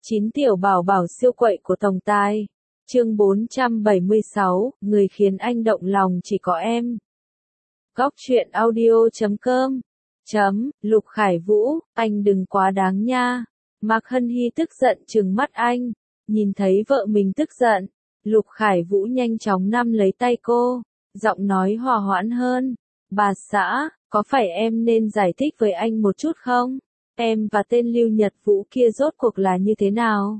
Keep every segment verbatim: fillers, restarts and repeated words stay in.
Chín tiểu bảo bảo siêu quậy của tổng tài. Chương bốn trăm bảy mươi sáu, người khiến anh động lòng chỉ có em. Góc truyện audio chấm com. Chấm, Lục Khải Vũ, anh đừng quá đáng nha. Mạc Hân Hy tức giận trừng mắt anh. Nhìn thấy vợ mình tức giận, Lục Khải Vũ nhanh chóng nắm lấy tay cô, giọng nói hòa hoãn hơn. Bà xã, có phải em nên giải thích với anh một chút không? Em và tên Lưu Nhật Vũ kia rốt cuộc là như thế nào?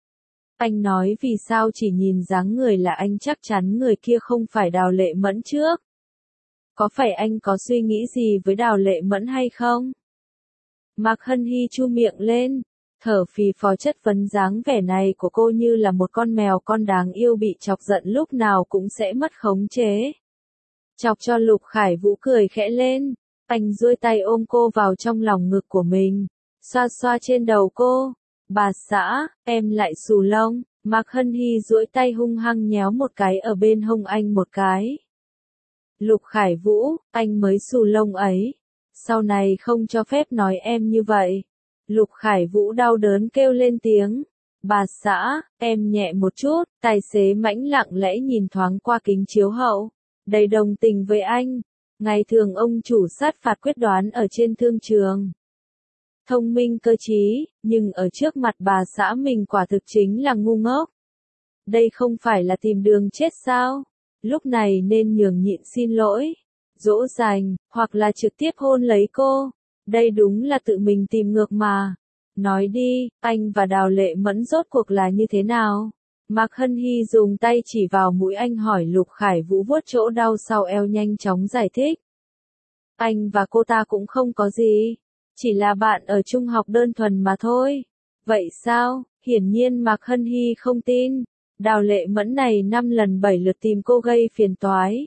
Anh nói vì sao chỉ nhìn dáng người là anh chắc chắn người kia không phải Đào Lệ Mẫn trước. Có phải anh có suy nghĩ gì với Đào Lệ Mẫn hay không? Mạc Hân Hy chu miệng lên, thở phì phò chất vấn dáng vẻ này của cô như là một con mèo con đáng yêu bị chọc giận lúc nào cũng sẽ mất khống chế. Chọc cho Lục Khải Vũ cười khẽ lên, anh duỗi tay ôm cô vào trong lòng ngực của mình, xoa xoa trên đầu cô. Bà xã, em lại xù lông. Mạc Hân Hy duỗi tay hung hăng nhéo một cái ở bên hông anh một cái. Lục Khải Vũ, anh mới xù lông ấy. Sau này không cho phép nói em như vậy. Lục Khải Vũ đau đớn kêu lên tiếng. Bà xã, em nhẹ một chút. Tài xế mãnh lặng lẽ nhìn thoáng qua kính chiếu hậu, đầy đồng tình với anh. Ngày thường ông chủ sát phạt quyết đoán ở trên thương trường. Thông minh cơ trí, nhưng ở trước mặt bà xã mình quả thực chính là ngu ngốc. Đây không phải là tìm đường chết sao? Lúc này nên nhường nhịn xin lỗi, dỗ dành, hoặc là trực tiếp hôn lấy cô. Đây đúng là tự mình tìm ngược mà. Nói đi, anh và Đào Lệ Mẫn rốt cuộc là như thế nào? Mạc Hân Hy dùng tay chỉ vào mũi anh hỏi. Lục Khải Vũ vuốt chỗ đau sau eo nhanh chóng giải thích. Anh và cô ta cũng không có gì. Chỉ là bạn ở trung học đơn thuần mà thôi. Vậy sao? Hiển nhiên Mạc Hân Hy không tin. Đào Lệ Mẫn này năm lần bảy lượt tìm cô gây phiền toái.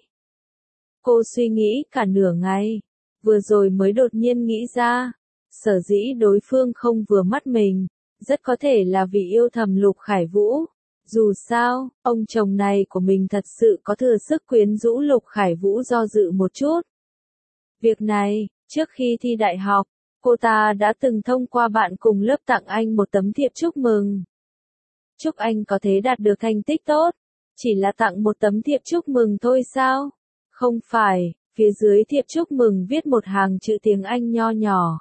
Cô suy nghĩ cả nửa ngày. Vừa rồi mới đột nhiên nghĩ ra. Sở dĩ đối phương không vừa mắt mình. Rất có thể là vì yêu thầm Lục Khải Vũ. Dù sao, ông chồng này của mình thật sự có thừa sức quyến rũ. Lục Khải Vũ do dự một chút. Việc này, trước khi thi đại học, cô ta đã từng thông qua bạn cùng lớp tặng anh một tấm thiệp chúc mừng. Chúc anh có thể đạt được thành tích tốt. Chỉ là tặng một tấm thiệp chúc mừng thôi sao? Không phải, phía dưới thiệp chúc mừng viết một hàng chữ tiếng Anh nho nhỏ.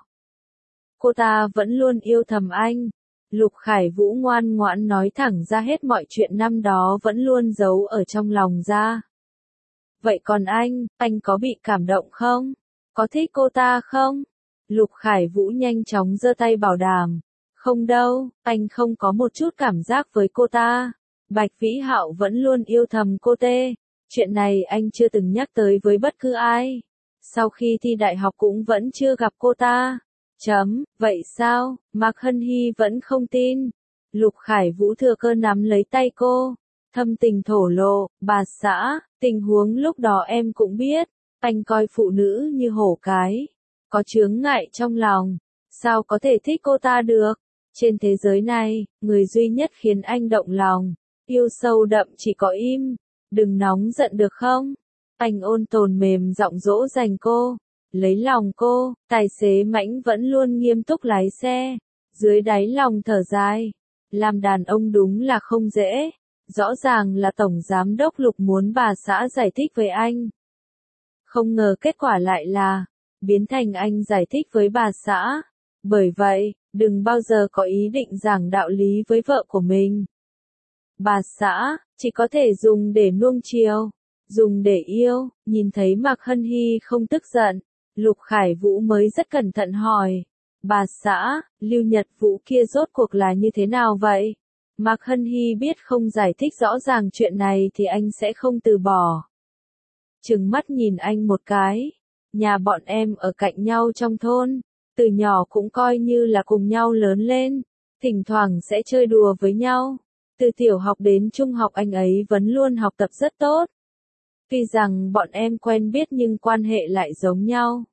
Cô ta vẫn luôn yêu thầm anh. Lục Khải Vũ ngoan ngoãn nói thẳng ra hết mọi chuyện năm đó vẫn luôn giấu ở trong lòng ra. Vậy còn anh, anh có bị cảm động không? Có thích cô ta không? Lục Khải Vũ nhanh chóng giơ tay bảo đảm. Không đâu, anh không có một chút cảm giác với cô ta. Bạch Vĩ Hạo vẫn luôn yêu thầm cô tê. Chuyện này anh chưa từng nhắc tới với bất cứ ai. Sau khi thi đại học cũng vẫn chưa gặp cô ta. Chấm, vậy sao? Mạc Hân Hy vẫn không tin. Lục Khải Vũ thừa cơ nắm lấy tay cô. Thâm tình thổ lộ, bà xã, tình huống lúc đó em cũng biết. Anh coi phụ nữ như hổ cái. Có chướng ngại trong lòng. Sao có thể thích cô ta được? Trên thế giới này, người duy nhất khiến anh động lòng, yêu sâu đậm chỉ có im. Đừng nóng giận được không? Anh ôn tồn mềm giọng dỗ dành cô. Lấy lòng cô, tài xế mãnh vẫn luôn nghiêm túc lái xe. Dưới đáy lòng thở dài. Làm đàn ông đúng là không dễ. Rõ ràng là Tổng Giám đốc Lục muốn bà xã giải thích với anh. Không ngờ kết quả lại là biến thành anh giải thích với bà xã. Bởi vậy, đừng bao giờ có ý định giảng đạo lý với vợ của mình. Bà xã, chỉ có thể dùng để nuông chiều, dùng để yêu. Nhìn thấy Mạc Hân Hy không tức giận, Lục Khải Vũ mới rất cẩn thận hỏi. Bà xã, Lưu Nhật Vũ kia rốt cuộc là như thế nào vậy? Mạc Hân Hy biết không giải thích rõ ràng chuyện này thì anh sẽ không từ bỏ. Trừng mắt nhìn anh một cái. Nhà bọn em ở cạnh nhau trong thôn. Từ nhỏ cũng coi như là cùng nhau lớn lên. Thỉnh thoảng sẽ chơi đùa với nhau. Từ tiểu học đến trung học anh ấy vẫn luôn học tập rất tốt. Tuy rằng bọn em quen biết nhưng quan hệ lại giống nhau.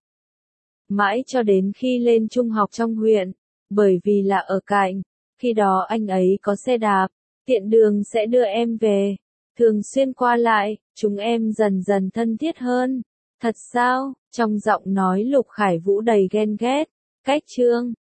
Mãi cho đến khi lên trung học trong huyện. Bởi vì là ở cạnh. Khi đó anh ấy có xe đạp. Tiện đường sẽ đưa em về. Thường xuyên qua lại, chúng em dần dần thân thiết hơn. Thật sao? Trong giọng nói Lục Khải Vũ đầy ghen ghét. Cách chương